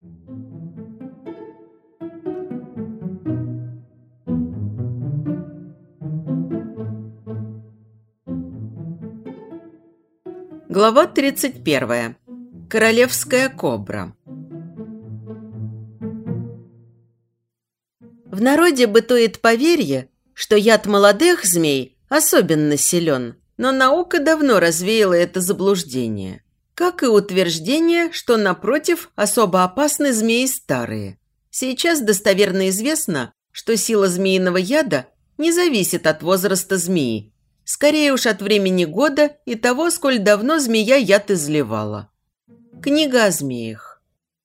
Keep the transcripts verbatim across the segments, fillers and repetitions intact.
Глава тридцать первая. Королевская кобра. В народе бытует поверье, что яд молодых змей особенно силен, но наука давно развеяла это заблуждение. Как и утверждение, что, напротив, особо опасны змеи старые. Сейчас достоверно известно, что сила змеиного яда не зависит от возраста змеи, скорее уж от времени года и того, сколь давно змея яд изливала. Книга о змеях.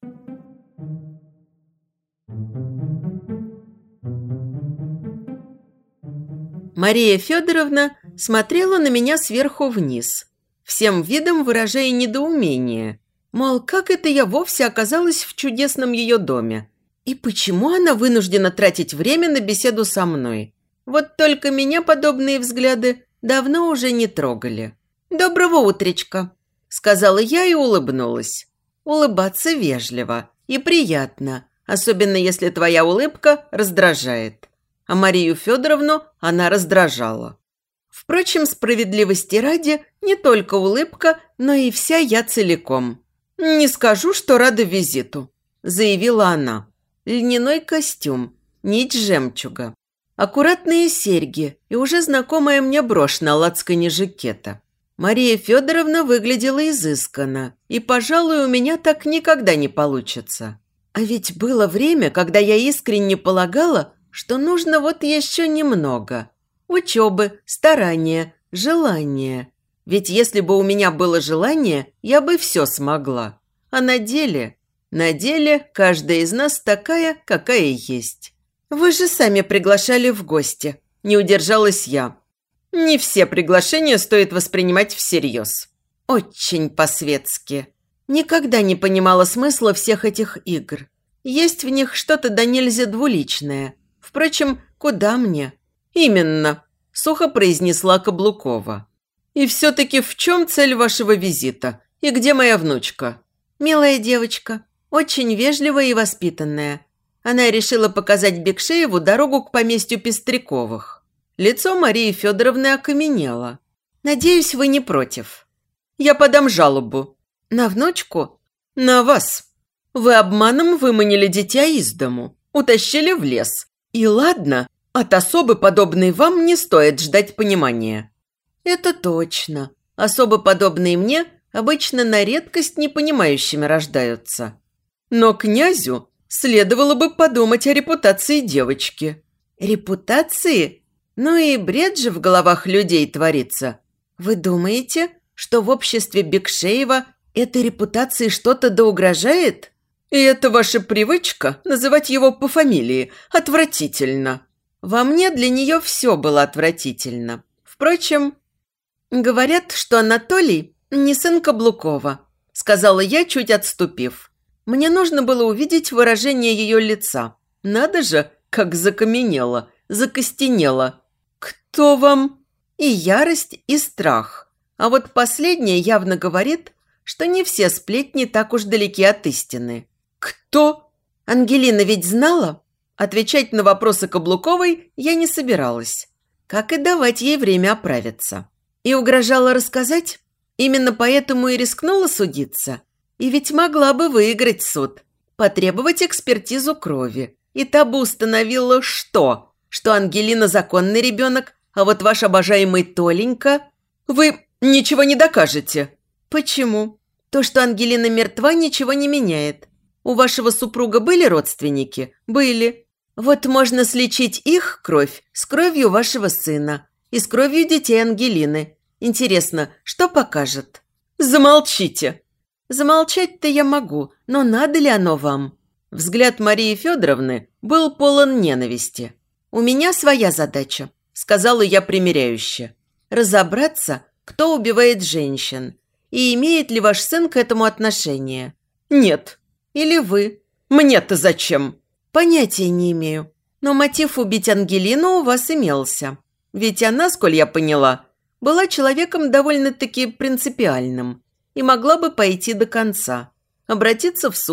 Мария Федоровна смотрела на меня сверху вниз, всем видом выражая недоумение, мол, как это я вовсе оказалась в чудесном ее доме, и почему она вынуждена тратить время на беседу со мной. Вот только меня подобные взгляды давно уже не трогали. «Доброго утречка», – сказала я и улыбнулась. Улыбаться вежливо и приятно, особенно если твоя улыбка раздражает. А Марию Федоровну она раздражала. Впрочем, справедливости ради, не только улыбка, но и вся я целиком. «Не скажу, что рада визиту», – заявила она. Льняной костюм, нить жемчуга, аккуратные серьги и уже знакомая мне брошь на лацкане жакета. Мария Федоровна выглядела изысканно, и, пожалуй, у меня так никогда не получится. А ведь было время, когда я искренне полагала, что нужно вот еще немного. Учебы, старания, желания. Ведь если бы у меня было желание, я бы все смогла. А на деле... На деле каждая из нас такая, какая есть. Вы же сами приглашали в гости. Не удержалась я. Не все приглашения стоит воспринимать всерьез. Очень по-светски. Никогда не понимала смысла всех этих игр. Есть в них что-то до нельзя двуличное. Впрочем, куда мне? Именно, сухо произнесла Каблукова. И все-таки в чем цель вашего визита? И где моя внучка? Милая девочка, очень вежливая и воспитанная. Она решила показать Бекшееву дорогу к поместью Пестряковых. Лицо Марии Федоровны окаменело. «Надеюсь, вы не против?» «Я подам жалобу». «На внучку?» «На вас. Вы обманом выманили дитя из дому, утащили в лес. И ладно, от особы, подобной вам, не стоит ждать понимания». «Это точно. Особы, подобные мне, обычно на редкость непонимающими рождаются. Но князю следовало бы подумать о репутации девочки». «Репутации? Ну и бред же в головах людей творится. Вы думаете, что в обществе Бекшеева этой репутации что-то да угрожает?» «И это ваша привычка называть его по фамилии. Отвратительно». Во мне для нее все было отвратительно. Впрочем, говорят, что Анатолий не сын Каблукова, сказала я, чуть отступив. Мне нужно было увидеть выражение ее лица. Надо же, как закаменело, закостенело. «Кто вам?» И ярость, и страх. А вот последнее явно говорит, что не все сплетни так уж далеки от истины. «Кто?» Ангелина ведь знала? Отвечать на вопросы Каблуковой я не собиралась. Как и давать ей время оправиться. И угрожала рассказать? Именно поэтому и рискнула судиться. И ведь могла бы выиграть суд. Потребовать экспертизу крови. И та бы установила что? Что Ангелина законный ребенок, а вот ваш обожаемый Толенька... Вы ничего не докажете. Почему? То, что Ангелина мертва, ничего не меняет. У вашего супруга были родственники? Были. Вот можно сличить их кровь с кровью вашего сына и с кровью детей Ангелины. Интересно, что покажет? Замолчите. Замолчать-то я могу, но надо ли оно вам? Взгляд Марии Федоровны был полон ненависти. У меня своя задача, сказала я примиряюще. Разобраться, кто убивает женщин, и имеет ли ваш сын к этому отношение. Нет. Или вы. Мне-то зачем? Понятия не имею. Но мотив убить Ангелину у вас имелся. Ведь она, сколь я поняла, была человеком довольно-таки принципиальным и могла бы пойти до конца, обратиться в суд,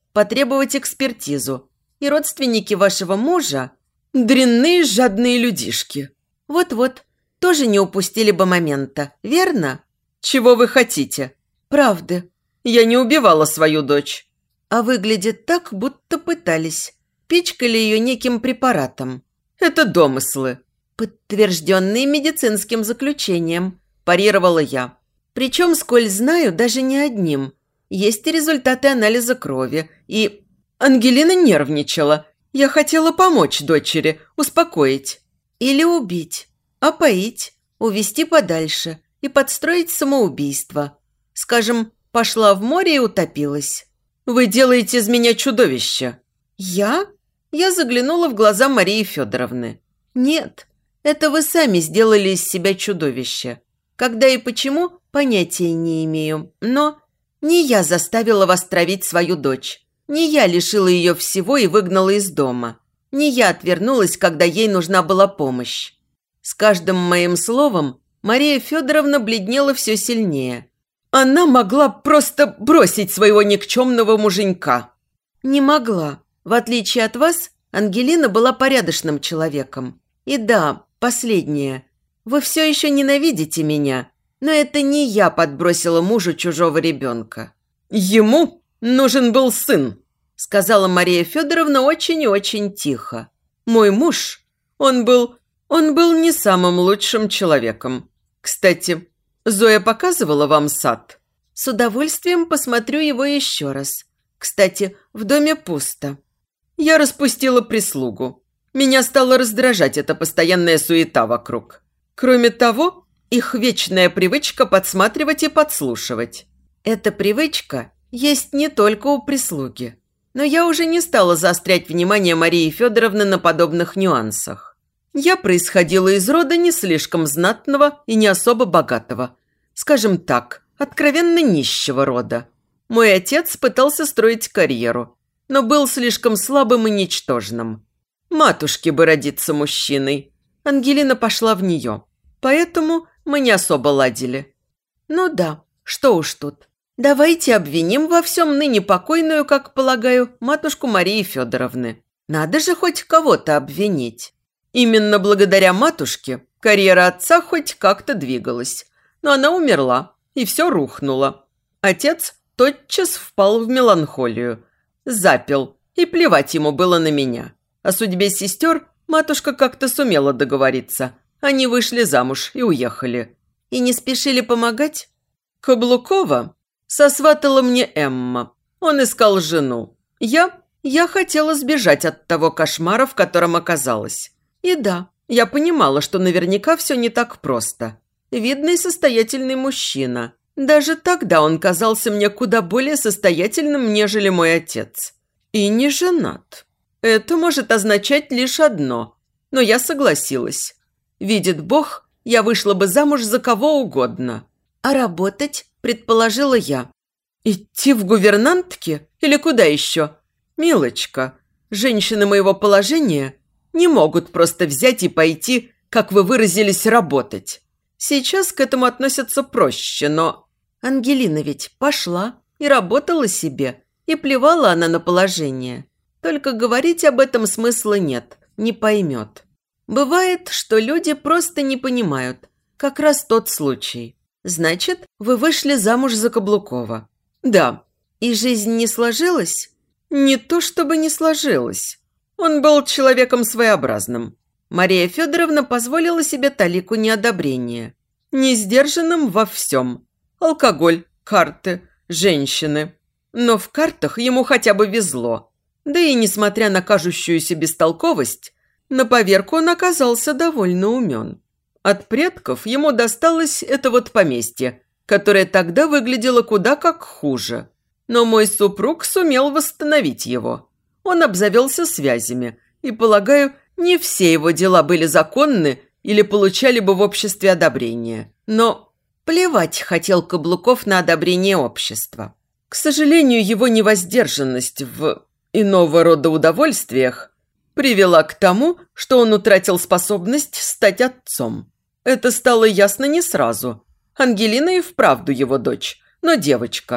потребовать экспертизу. И родственники вашего мужа – дрянные жадные людишки. Вот-вот, тоже не упустили бы момента, верно? Чего вы хотите? Правды. Я не убивала свою дочь. А выглядит так, будто пытались. Пичкали ее неким препаратом. Это домыслы. Подтвержденные медицинским заключением, парировала я. Причем, сколь знаю, даже не одним. Есть и результаты анализа крови. И Ангелина нервничала. Я хотела помочь дочери, успокоить. Или убить. Опоить, увести подальше и подстроить самоубийство. Скажем, пошла в море и утопилась. Вы делаете из меня чудовище. Я? Я заглянула в глаза Марии Федоровны. Нет, это вы сами сделали из себя чудовище. Когда и почему, понятия не имею. Но не я заставила вас травить свою дочь. Не я лишила ее всего и выгнала из дома. Не я отвернулась, когда ей нужна была помощь. С каждым моим словом Мария Федоровна бледнела все сильнее. Она могла просто бросить своего никчемного муженька. Не могла. В отличие от вас, Ангелина была порядочным человеком. И да, последнее. Вы все еще ненавидите меня, но это не я подбросила мужу чужого ребенка. Ему нужен был сын, сказала Мария Федоровна очень и очень тихо. Мой муж, он был... Он был не самым лучшим человеком. Кстати, Зоя показывала вам сад? С удовольствием посмотрю его еще раз. Кстати, в доме пусто. Я распустила прислугу. Меня стала раздражать эта постоянная суета вокруг. Кроме того, их вечная привычка подсматривать и подслушивать. Эта привычка есть не только у прислуги. Но я уже не стала заострять внимание Марии Федоровны на подобных нюансах. Я происходила из рода не слишком знатного и не особо богатого. Скажем так, откровенно нищего рода. Мой отец пытался строить карьеру, но был слишком слабым и ничтожным. Матушке бы родиться мужчиной. Ангелина пошла в нее. Поэтому мы не особо ладили. Ну да, что уж тут. Давайте обвиним во всем ныне покойную, как полагаю, матушку Марии Федоровны. Надо же хоть кого-то обвинить. Именно благодаря матушке карьера отца хоть как-то двигалась. Но она умерла, и все рухнуло. Отец тотчас впал в меланхолию. Запил, и плевать ему было на меня. О судьбе сестер матушка как-то сумела договориться. Они вышли замуж и уехали. И не спешили помогать? Каблукова сосватала мне Эмма. Он искал жену. Я... Я хотела сбежать от того кошмара, в котором оказалась. И да, я понимала, что наверняка все не так просто. Видный состоятельный мужчина. Даже тогда он казался мне куда более состоятельным, нежели мой отец. И не женат. Это может означать лишь одно. Но я согласилась. Видит Бог, я вышла бы замуж за кого угодно. А работать, предположила я. Идти в гувернантки или куда еще? Милочка, женщины моего положения не могут просто взять и пойти, как вы выразились, работать. Сейчас к этому относятся проще, но... Ангелина ведь пошла и работала себе, и плевала она на положение. Только говорить об этом смысла нет, не поймет. Бывает, что люди просто не понимают. Как раз тот случай. Значит, вы вышли замуж за Каблукова. Да. И жизнь не сложилась? Не то чтобы не сложилась. Он был человеком своеобразным. Мария Федоровна позволила себе талику неодобрения. Несдержанным во всем. Алкоголь, карты, женщины. Но в картах ему хотя бы везло. Да и несмотря на кажущуюся бестолковость, на поверку он оказался довольно умен. От предков ему досталось это вот поместье, которое тогда выглядело куда как хуже. Но мой супруг сумел восстановить его. Он обзавелся связями, и, полагаю, не все его дела были законны или получали бы в обществе одобрение. Но плевать хотел Каблуков на одобрение общества. К сожалению, его невоздержанность в иного рода удовольствиях привела к тому, что он утратил способность стать отцом. Это стало ясно не сразу. Ангелина и вправду его дочь, но девочка.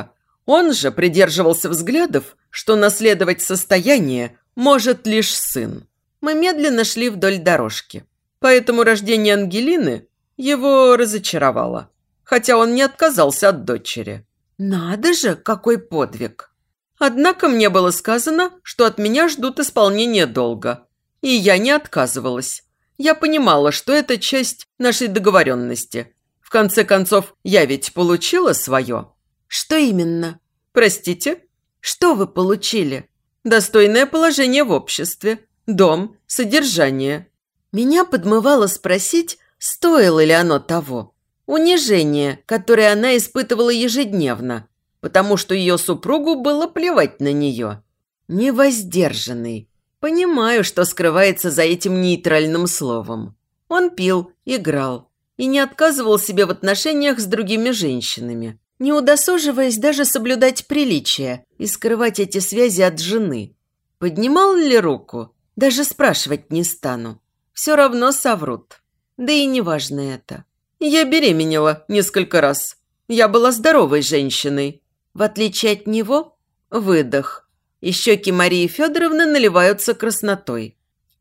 Он же придерживался взглядов, что наследовать состояние может лишь сын. Мы медленно шли вдоль дорожки. Поэтому рождение Ангелины его разочаровало. Хотя он не отказался от дочери. Надо же, какой подвиг! Однако мне было сказано, что от меня ждут исполнения долга. И я не отказывалась. Я понимала, что это часть нашей договоренности. В конце концов, я ведь получила свое. Что именно? Простите? Что вы получили? Достойное положение в обществе, дом, содержание. Меня подмывало спросить, стоило ли оно того. Унижение, которое она испытывала ежедневно, потому что ее супругу было плевать на нее. Невоздержанный. Понимаю, что скрывается за этим нейтральным словом. Он пил, играл и не отказывал себе в отношениях с другими женщинами, не удосуживаясь даже соблюдать приличия и скрывать эти связи от жены. Поднимал ли руку? Даже спрашивать не стану. Все равно соврут. Да и не важно это. Я беременела несколько раз. Я была здоровой женщиной. В отличие от него, выдох. И щеки Марии Федоровны наливаются краснотой.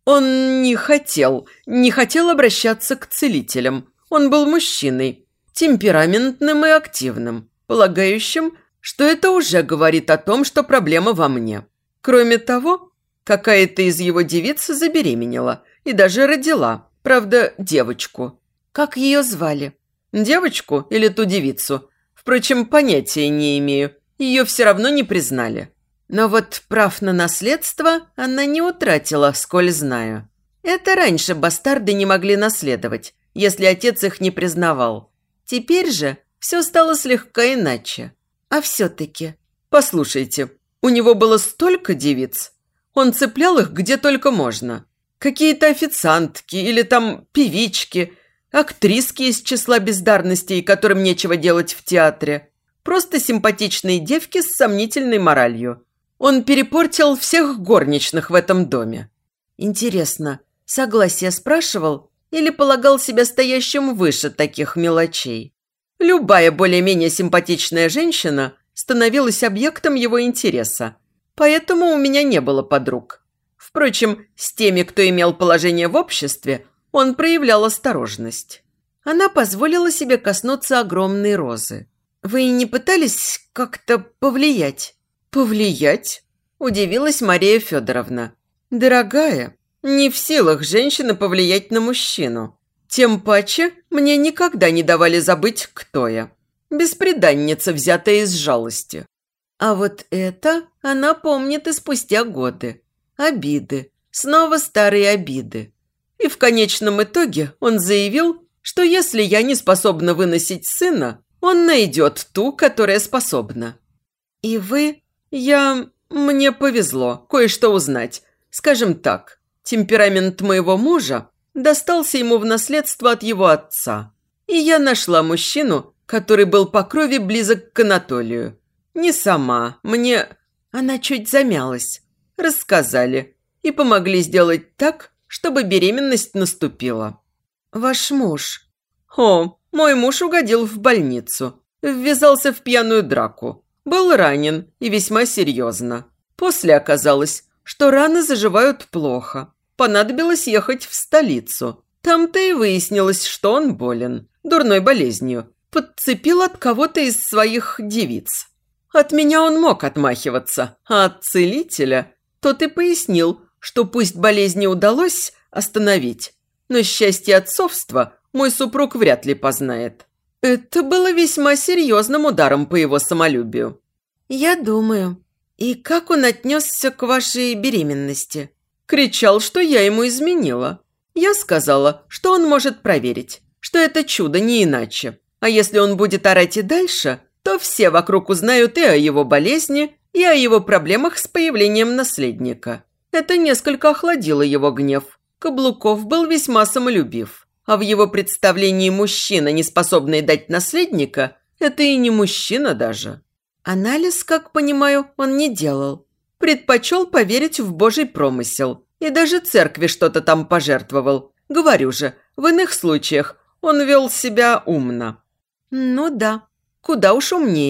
Он не хотел, не хотел обращаться к целителям. Он был мужчиной, темпераментным и активным, полагающим, что это уже говорит о том, что проблема во мне. Кроме того, какая-то из его девиц забеременела и даже родила, правда, девочку. Как ее звали? Девочку или ту девицу? Впрочем, понятия не имею. Ее все равно не признали. Но вот прав на наследство она не утратила, сколь знаю. Это раньше бастарды не могли наследовать, если отец их не признавал. Теперь же все стало слегка иначе. А все-таки... Послушайте, у него было столько девиц. Он цеплял их где только можно. Какие-то официантки или там певички, актриски из числа бездарностей, которым нечего делать в театре. Просто симпатичные девки с сомнительной моралью. Он перепортил всех горничных в этом доме. Интересно, согласие спрашивал или полагал себя стоящим выше таких мелочей? Любая более-менее симпатичная женщина становилась объектом его интереса. Поэтому у меня не было подруг. Впрочем, с теми, кто имел положение в обществе, он проявлял осторожность. Она позволила себе коснуться огромной розы. «Вы не пытались как-то повлиять?» «Повлиять?» – удивилась Мария Федоровна. «Дорогая, не в силах женщины повлиять на мужчину. Тем паче мне никогда не давали забыть, кто я. Бесприданница, взятая из жалости. А вот это она помнит и спустя годы. Обиды, снова старые обиды. И в конечном итоге он заявил, что если я не способна выносить сына, он найдет ту, которая способна. И вы... Я... Мне повезло кое-что узнать. Скажем так, темперамент моего мужа достался ему в наследство от его отца. И я нашла мужчину, который был по крови близок к Анатолию. Не сама, мне... Она чуть замялась. Рассказали. И помогли сделать так, чтобы беременность наступила. Ваш муж... О, мой муж угодил в больницу. Ввязался в пьяную драку. Был ранен и весьма серьезно. После оказалось, что раны заживают плохо. Понадобилось ехать в столицу. Там-то и выяснилось, что он болен. Дурной болезнью. Подцепил от кого-то из своих девиц. От меня он мог отмахиваться, а от целителя тот и пояснил, что пусть болезнь не удалось остановить, но счастье отцовства мой супруг вряд ли познает. Это было весьма серьезным ударом по его самолюбию. Я думаю. И как он отнесся к вашей беременности? Кричал, что я ему изменила. Я сказала, что он может проверить, что это чудо не иначе. А если он будет орать и дальше, то все вокруг узнают и о его болезни, и о его проблемах с появлением наследника. Это несколько охладило его гнев. Каблуков был весьма самолюбив. А в его представлении мужчина, не способный дать наследника, это и не мужчина даже. Анализ, как понимаю, он не делал. Предпочел поверить в Божий промысел. И даже церкви что-то там пожертвовал. Говорю же, в иных случаях он вел себя умно. Ну да, куда уж умнее.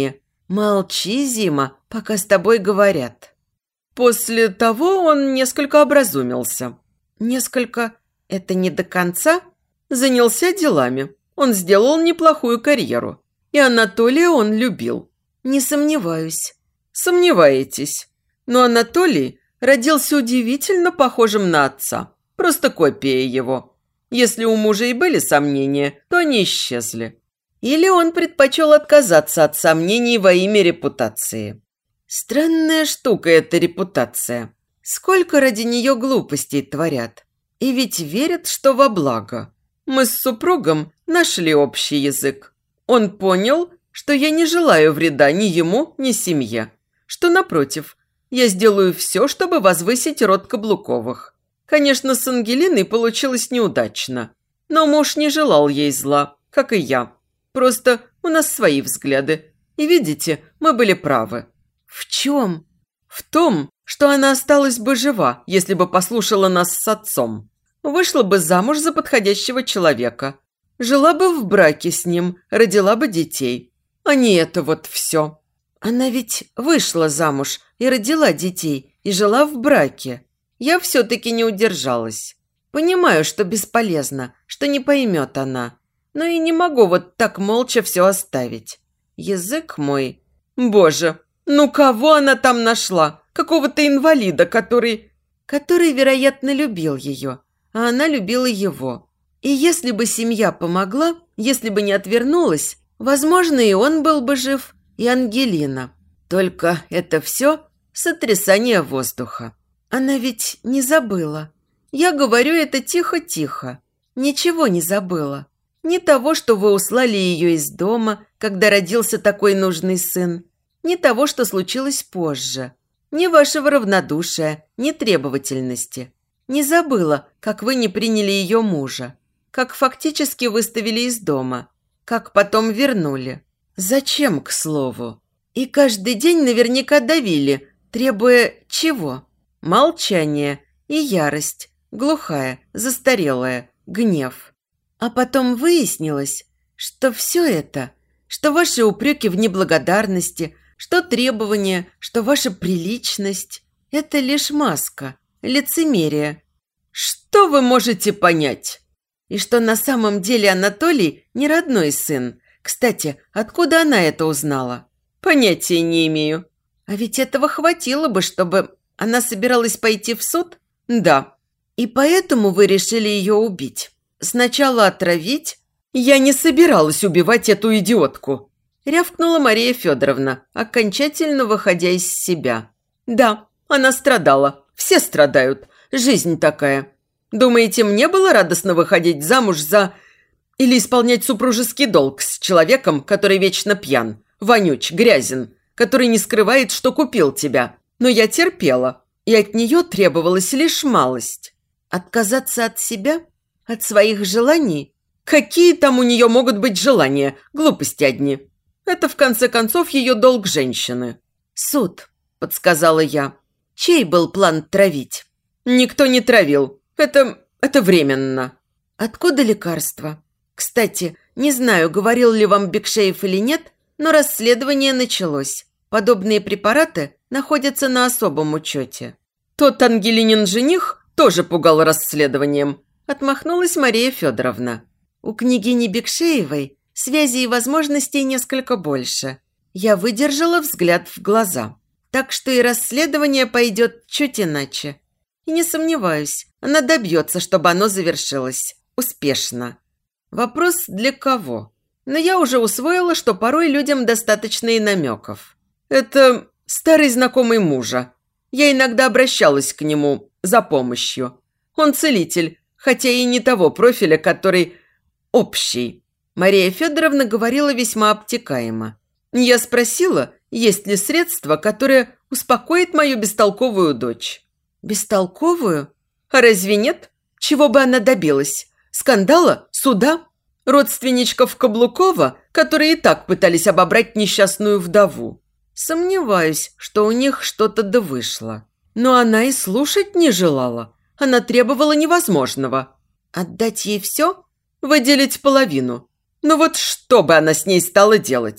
Молчи, Зима, пока с тобой говорят. После того он несколько образумился. Несколько – это не до конца. Занялся делами. Он сделал неплохую карьеру. И Анатолия он любил. Не сомневаюсь. Сомневаетесь. Но Анатолий родился удивительно похожим на отца. Просто копия его. Если у мужа и были сомнения, то они исчезли. Или он предпочел отказаться от сомнений во имя репутации. Странная штука эта репутация. Сколько ради нее глупостей творят. И ведь верят, что во благо. Мы с супругом нашли общий язык. Он понял, что я не желаю вреда ни ему, ни семье. Что, напротив, я сделаю все, чтобы возвысить род Каблуковых. Конечно, с Ангелиной получилось неудачно. Но муж не желал ей зла, как и я. Просто у нас свои взгляды. И видите, мы были правы. В чем? В том, что она осталась бы жива, если бы послушала нас с отцом. Вышла бы замуж за подходящего человека. Жила бы в браке с ним, родила бы детей. А не это вот все. Она ведь вышла замуж и родила детей, и жила в браке. Я все-таки не удержалась. Понимаю, что бесполезно, что не поймет она. Но и не могу вот так молча все оставить. Язык мой... Боже, ну кого она там нашла? Какого-то инвалида, который... Который, вероятно, любил ее, а она любила его. И если бы семья помогла, если бы не отвернулась, возможно, и он был бы жив, и Ангелина. Только это все сотрясание воздуха. Она ведь не забыла. Я говорю это тихо-тихо. Ничего не забыла. Ни того, что вы услали ее из дома, когда родился такой нужный сын. Ни того, что случилось позже. Ни вашего равнодушия, ни требовательности. Не забыла, как вы не приняли ее мужа. Как фактически выставили из дома. Как потом вернули. Зачем, к слову? И каждый день наверняка давили, требуя чего? Молчание и ярость. Глухая, застарелая, гнев. А потом выяснилось, что все это, что ваши упреки в неблагодарности, что требования, что ваша приличность – это лишь маска, лицемерие. Что вы можете понять? И что на самом деле Анатолий не родной сын. Кстати, откуда она это узнала? Понятия не имею. А ведь этого хватило бы, чтобы она собиралась пойти в суд? Да. И поэтому вы решили ее убить. Сначала отравить? Я не собиралась убивать эту идиотку. Рявкнула Мария Федоровна, окончательно выходя из себя. Да, она страдала. Все страдают. Жизнь такая. Думаете, мне было радостно выходить замуж за... Или исполнять супружеский долг с человеком, который вечно пьян, вонюч, грязен, который не скрывает, что купил тебя. Но я терпела, и от нее требовалась лишь малость. Отказаться от себя? От своих желаний? Какие там у нее могут быть желания? Глупости одни. Это, в конце концов, ее долг женщины. Суд, подсказала я. Чей был план травить? Никто не травил. Это... это временно. Откуда лекарства? Кстати, не знаю, говорил ли вам Бекшеев или нет, но расследование началось. Подобные препараты находятся на особом учете. Тот Ангелинин жених тоже пугал расследованием. Отмахнулась Мария Федоровна. У княгини Бекшеевой связей и возможностей несколько больше. Я выдержала взгляд в глаза. Так что и расследование пойдет чуть иначе. И не сомневаюсь, она добьется, чтобы оно завершилось. Успешно. Вопрос для кого? Но я уже усвоила, что порой людям достаточно и намеков. Это старый знакомый мужа. Я иногда обращалась к нему за помощью. Он целитель, хотя и не того профиля, который общий. Мария Федоровна говорила весьма обтекаемо. Я спросила, есть ли средство, которое успокоит мою бестолковую дочь. Бестолковую? А разве нет? Чего бы она добилась? Скандала? Суда? Родственничков Каблукова, которые и так пытались обобрать несчастную вдову. Сомневаюсь, что у них что-то да вышло. Но она и слушать не желала. Она требовала невозможного. Отдать ей все? Выделить половину. Ну вот что бы она с ней стала делать?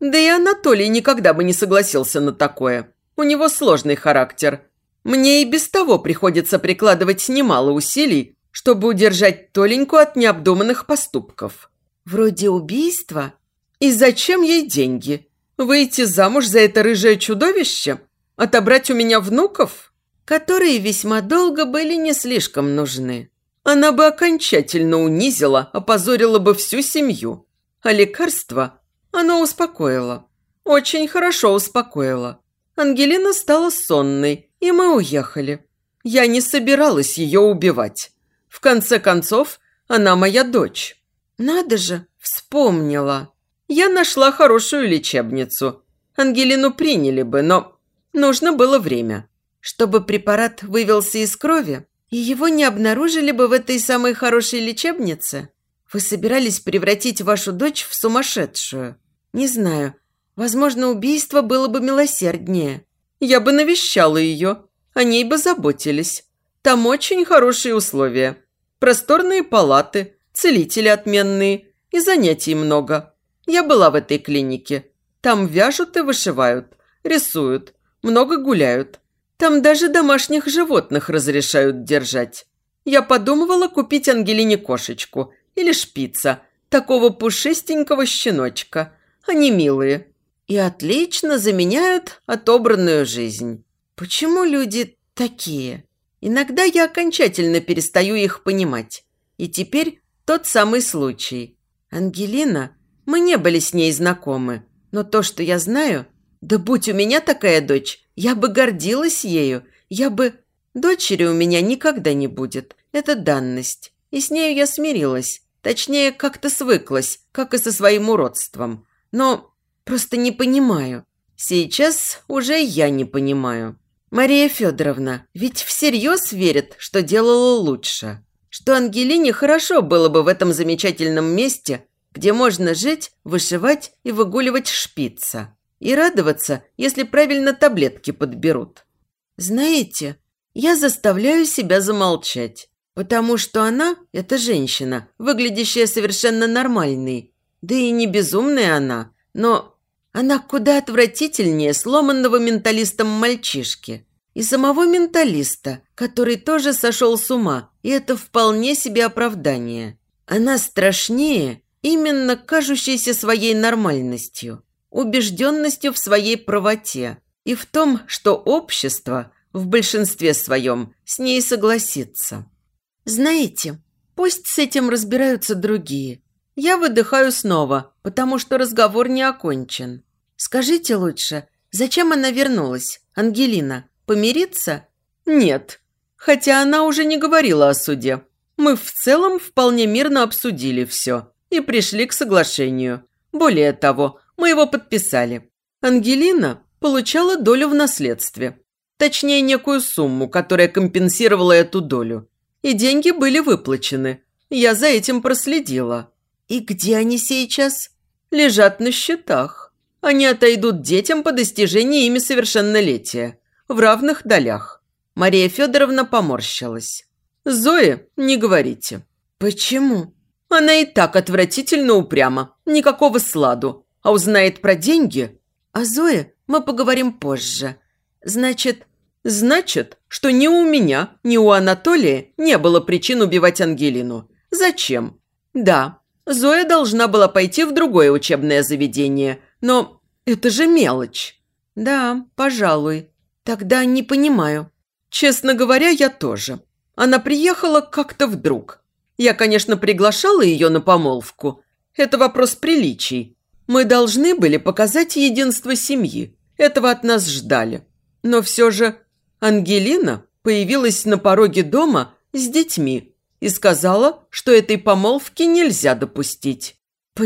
Да и Анатолий никогда бы не согласился на такое. У него сложный характер. Мне и без того приходится прикладывать немало усилий, чтобы удержать Толеньку от необдуманных поступков. Вроде убийства. И зачем ей деньги? Выйти замуж за это рыжее чудовище? Отобрать у меня внуков? Которые весьма долго были не слишком нужны. Она бы окончательно унизила, опозорила бы всю семью. А лекарство оно успокоило. Очень хорошо успокоило. Ангелина стала сонной, и мы уехали. Я не собиралась ее убивать. В конце концов, она моя дочь. Надо же, вспомнила. Я нашла хорошую лечебницу. Ангелину приняли бы, но нужно было время. Чтобы препарат вывелся из крови, и его не обнаружили бы в этой самой хорошей лечебнице? Вы собирались превратить вашу дочь в сумасшедшую? Не знаю. Возможно, убийство было бы милосерднее. Я бы навещала ее. О ней бы заботились. Там очень хорошие условия. Просторные палаты, целители отменные и занятий много. Я была в этой клинике. Там вяжут и вышивают, рисуют, много гуляют. Там даже домашних животных разрешают держать. Я подумывала купить Ангелине кошечку или шпица, такого пушистенького щеночка. Они милые и отлично заменяют отобранную жизнь. Почему люди такие? Иногда я окончательно перестаю их понимать. И теперь тот самый случай. Ангелина, мы не были с ней знакомы, но то, что я знаю, да будь у меня такая дочь, я бы гордилась ею, я бы... Дочери у меня никогда не будет, это данность, и с нею я смирилась, точнее, как-то свыклась, как и со своим уродством. Но просто не понимаю. Сейчас уже я не понимаю. Мария Федоровна ведь всерьез верит, что делала лучше. Что Ангелине хорошо было бы в этом замечательном месте, где можно жить, вышивать и выгуливать шпица. И радоваться, если правильно таблетки подберут. Знаете, я заставляю себя замолчать, потому что она, эта женщина, выглядящая совершенно нормальной, да и не безумная она, но она куда отвратительнее сломанного менталистом мальчишки. И самого менталиста, который тоже сошел с ума, и это вполне себе оправдание. Она страшнее, именно кажущейся своей нормальностью, убежденностью в своей правоте и в том, что общество в большинстве своем с ней согласится. Знаете, пусть с этим разбираются другие. Я выдыхаю снова, потому что разговор не окончен. Скажите лучше, зачем она вернулась, Ангелина? Помириться? Нет. Хотя она уже не говорила о суде. Мы в целом вполне мирно обсудили все и пришли к соглашению. Более того, мы его подписали. Ангелина получала долю в наследстве. Точнее, некую сумму, которая компенсировала эту долю. И деньги были выплачены. Я за этим проследила. И где они сейчас? Лежат на счетах. Они отойдут детям по достижении ими совершеннолетия. В равных долях. Мария Федоровна поморщилась. Зое не говорите. Почему? Она и так отвратительно упряма. Никакого сладу. А узнает про деньги? О Зое мы поговорим позже. Значит... Значит, что ни у меня, ни у Анатолия не было причин убивать Ангелину. Зачем? Да, Зоя должна была пойти в другое учебное заведение, но это же мелочь. Да, пожалуй. Тогда не понимаю. Честно говоря, я тоже. Она приехала как-то вдруг. Я, конечно, приглашала ее на помолвку. Это вопрос приличий. Мы должны были показать единство семьи. Этого от нас ждали. Но все же Ангелина появилась на пороге дома с детьми и сказала, что этой помолвки нельзя допустить.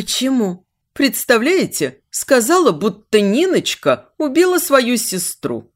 Почему? Представляете, сказала, будто Ниночка убила свою сестру.